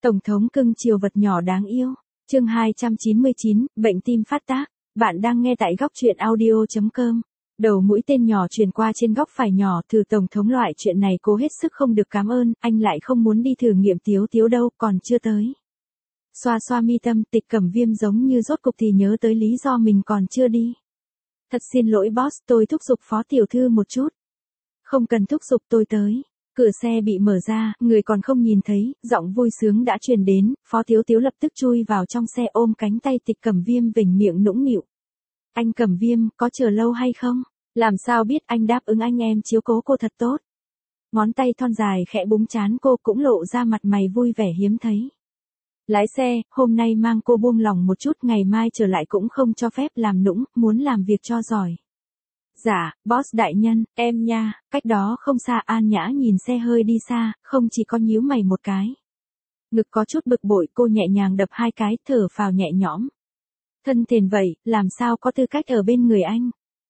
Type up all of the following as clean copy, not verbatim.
Tổng thống cưng chiều vật nhỏ đáng yêu. Chương 299, bệnh tim phát tác. Bạn đang nghe tại góc truyện audio.com. Đầu mũi tên nhỏ truyền qua trên góc phải nhỏ, thử tổng thống loại chuyện này cô hết sức không được cảm ơn, anh lại không muốn đi thử nghiệm Tiếu Tiếu đâu, còn chưa tới. Xoa xoa mi tâm, Tịch Cẩm Viêm giống như rốt cục thì nhớ tới lý do mình còn chưa đi. Thật xin lỗi boss, tôi thúc giục phó tiểu thư một chút. Không cần thúc giục, tôi tới. Cửa xe bị mở ra, người còn không nhìn thấy, giọng vui sướng đã truyền đến, Phó Tiếu Tiếu lập tức chui vào trong xe ôm cánh tay Tịch Cẩm Viêm vểnh miệng nũng nịu. Anh Cẩm Viêm, có chờ lâu hay không? Làm sao biết, anh đáp ứng anh, em chiếu cố cô thật tốt. Ngón tay thon dài khẽ búng trán cô, cũng lộ ra mặt mày vui vẻ hiếm thấy. Lái xe, hôm nay mang cô buông lỏng một chút, ngày mai trở lại cũng không cho phép làm nũng, muốn làm việc cho giỏi. Dạ, boss đại nhân, em nha. Cách đó không xa, An Nhã nhìn xe hơi đi xa, không chỉ có nhíu mày một cái. Ngực có chút bực bội, cô nhẹ nhàng đập hai cái, thở phào nhẹ nhõm. Thân thền vậy, làm sao có tư cách ở bên người anh?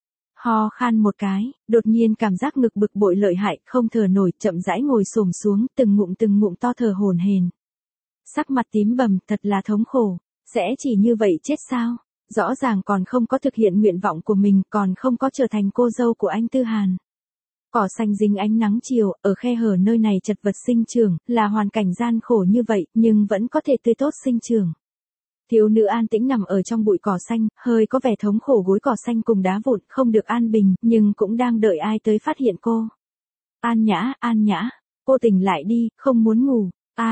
Ho khan một cái, đột nhiên cảm giác ngực bực bội lợi hại, không thở nổi, chậm rãi ngồi xổm xuống, từng ngụm to thở hổn hển. Sắc mặt tím bầm, thật là thống khổ. Sẽ chỉ như vậy chết sao? Rõ ràng còn không có thực hiện nguyện vọng của mình, còn không có trở thành cô dâu của anh Tư Hàn. Cỏ xanh dính ánh nắng chiều, ở khe hở nơi này chật vật sinh trưởng, là hoàn cảnh gian khổ như vậy, nhưng vẫn có thể tươi tốt sinh trưởng. Thiếu nữ an tĩnh nằm ở trong bụi cỏ xanh, hơi có vẻ thống khổ, gối cỏ xanh cùng đá vụn, không được an bình, nhưng cũng đang đợi ai tới phát hiện cô. An Nhã, cô tỉnh lại đi, không muốn ngủ.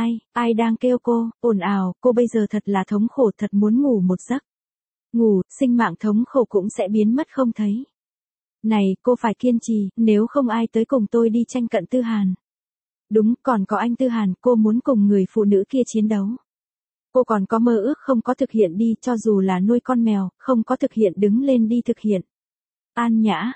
Ai đang kêu cô, ồn ào, cô bây giờ thật là thống khổ, thật muốn ngủ một giấc. Ngủ, sinh mạng thống khổ cũng sẽ biến mất không thấy. Này, cô phải kiên trì, nếu không ai tới cùng tôi đi tranh cận Tư Hàn. Đúng, còn có anh Tư Hàn, cô muốn cùng người phụ nữ kia chiến đấu. Cô còn có mơ ước không có thực hiện đi, cho dù là nuôi con mèo, không có thực hiện đứng lên đi thực hiện. An Nhã,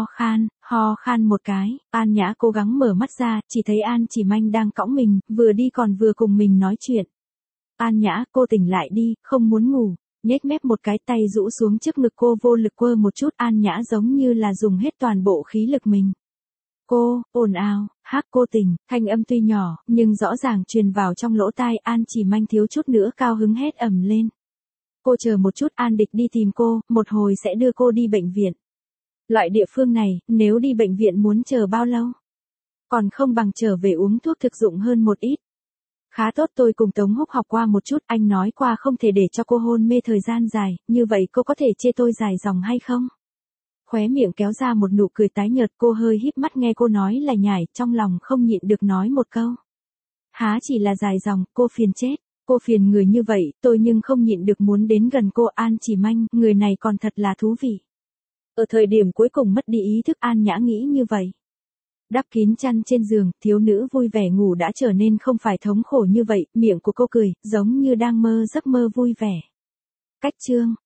ho khan một cái, An Nhã cố gắng mở mắt ra, chỉ thấy An Chỉ Manh đang cõng mình, vừa đi còn vừa cùng mình nói chuyện. An Nhã, cô tỉnh lại đi, không muốn ngủ. Nhếch mép một cái, tay rũ xuống trước ngực cô, vô lực quơ một chút. An Nhã giống như là dùng hết toàn bộ khí lực mình. Cô, ồn ào, cô tỉnh, thanh âm tuy nhỏ, nhưng rõ ràng truyền vào trong lỗ tai. An Chỉ Manh thiếu chút nữa cao hứng hét ầm lên. Cô chờ một chút, An Địch đi tìm cô, một hồi sẽ đưa cô đi bệnh viện. Loại địa phương này, nếu đi bệnh viện muốn chờ bao lâu? Còn không bằng trở về uống thuốc thực dụng hơn một ít. Khá tốt, tôi cùng Tống Húc học qua một chút, anh nói qua không thể để cho cô hôn mê thời gian dài, như vậy cô có thể chê tôi dài dòng hay không? Khóe miệng kéo ra một nụ cười tái nhợt, cô hơi híp mắt nghe cô nói là nhải, trong lòng không nhịn được nói một câu. Há chỉ là dài dòng, cô phiền chết, cô phiền người như vậy, tôi nhưng không nhịn được muốn đến gần cô. An Chỉ Manh, người này còn thật là thú vị. Ở thời điểm cuối cùng mất đi ý thức, An Nhã nghĩ như vậy. Đắp kín chăn trên giường, thiếu nữ vui vẻ ngủ đã trở nên không phải thống khổ như vậy, miệng của cô cười, giống như đang mơ giấc mơ vui vẻ. Cách chương